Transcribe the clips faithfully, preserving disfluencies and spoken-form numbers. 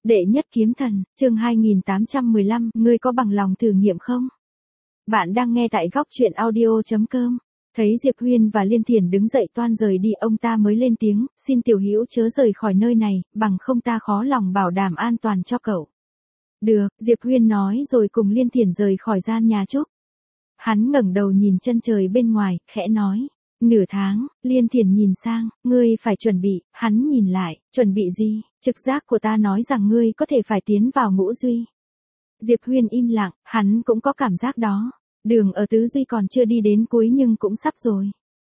Đệ nhất kiếm thần, chương hai nghìn tám trăm mười lăm, ngươi có bằng lòng thử nghiệm không? Bạn đang nghe tại góc truyện audio chấm com. Thấy Diệp Huyên và Liên Thiển đứng dậy toan rời đi, ông ta mới lên tiếng, xin tiểu hữu chớ rời khỏi nơi này, bằng không ta khó lòng bảo đảm an toàn cho cậu. Được, Diệp Huyên nói rồi cùng Liên Thiển rời khỏi gian nhà trúc. Hắn ngẩng đầu nhìn chân trời bên ngoài, khẽ nói. Nửa tháng, Liên Thiển nhìn sang, ngươi phải chuẩn bị, hắn nhìn lại, chuẩn bị gì, trực giác của ta nói rằng ngươi có thể phải tiến vào ngũ duy. Diệp Huyên im lặng, hắn cũng có cảm giác đó, đường ở tứ duy còn chưa đi đến cuối nhưng cũng sắp rồi.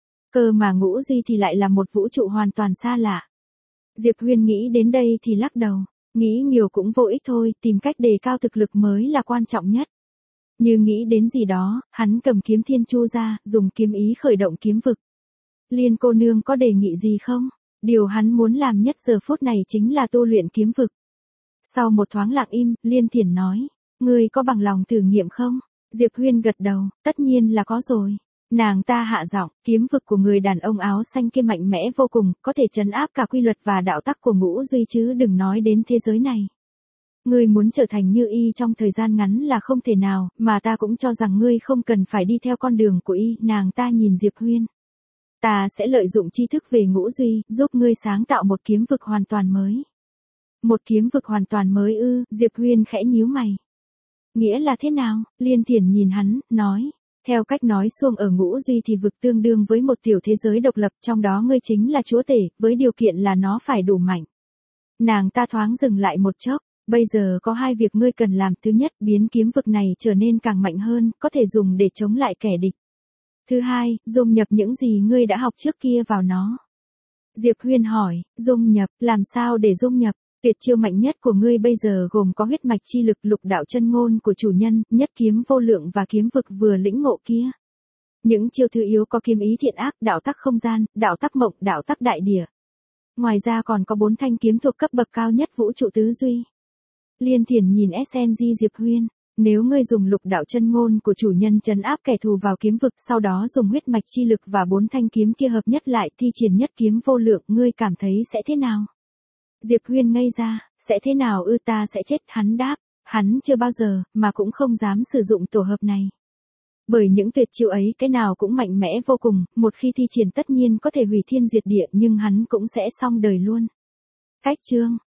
Cơ mà ngũ duy thì lại là một vũ trụ hoàn toàn xa lạ. Diệp Huyên nghĩ đến đây thì lắc đầu, nghĩ nhiều cũng vô ích thôi, tìm cách đề cao thực lực mới là quan trọng nhất. Như nghĩ đến gì đó, hắn cầm kiếm thiên chu ra, dùng kiếm ý khởi động kiếm vực. Liên cô nương có đề nghị gì không? Điều hắn muốn làm nhất giờ phút này chính là tu luyện kiếm vực. Sau một thoáng lặng im, Liên Thiển nói, ngươi có bằng lòng thử nghiệm không? Diệp Huyên gật đầu, tất nhiên là có rồi. Nàng ta hạ giọng, kiếm vực của người đàn ông áo xanh kia mạnh mẽ vô cùng, có thể trấn áp cả quy luật và đạo tắc của ngũ duy chứ đừng nói đến thế giới này. Ngươi muốn trở thành như y trong thời gian ngắn là không thể nào, mà ta cũng cho rằng ngươi không cần phải đi theo con đường của y. Nàng ta nhìn Diệp Huyên. Ta sẽ lợi dụng tri thức về ngũ duy, giúp ngươi sáng tạo một kiếm vực hoàn toàn mới. Một kiếm vực hoàn toàn mới ư? Diệp Huyên khẽ nhíu mày. Nghĩa là thế nào? Liên Thiển nhìn hắn, nói. Theo cách nói xuông ở ngũ duy thì vực tương đương với một tiểu thế giới độc lập, trong đó ngươi chính là chúa tể, với điều kiện là nó phải đủ mạnh. Nàng ta thoáng dừng lại một chốc. Bây giờ có hai việc ngươi cần làm. Thứ nhất, biến kiếm vực này trở nên càng mạnh hơn, có thể dùng để chống lại kẻ địch. Thứ hai, dung nhập những gì ngươi đã học trước kia vào nó. Diệp Huyên hỏi, dung nhập, làm sao để dung nhập? Tuyệt chiêu mạnh nhất của ngươi bây giờ gồm có huyết mạch chi lực, lục đạo chân ngôn của chủ nhân, nhất kiếm vô lượng và kiếm vực vừa lĩnh ngộ kia. Những chiêu thứ yếu có kiếm ý thiện ác, đạo tắc không gian, đạo tắc mộng, đạo tắc đại địa. Ngoài ra còn có bốn thanh kiếm thuộc cấp bậc cao nhất vũ trụ tứ duy. Liên Thiển nhìn ét en giê Diệp Huyên, nếu ngươi dùng lục đạo chân ngôn của chủ nhân trấn áp kẻ thù vào kiếm vực, sau đó dùng huyết mạch chi lực và bốn thanh kiếm kia hợp nhất lại thi triển nhất kiếm vô lượng, ngươi cảm thấy sẽ thế nào? Diệp Huyên ngây ra, sẽ thế nào ư? Ta sẽ chết, hắn đáp, hắn chưa bao giờ, mà cũng không dám sử dụng tổ hợp này. Bởi những tuyệt chiêu ấy cái nào cũng mạnh mẽ vô cùng, một khi thi triển tất nhiên có thể hủy thiên diệt địa nhưng hắn cũng sẽ xong đời luôn. Cách chương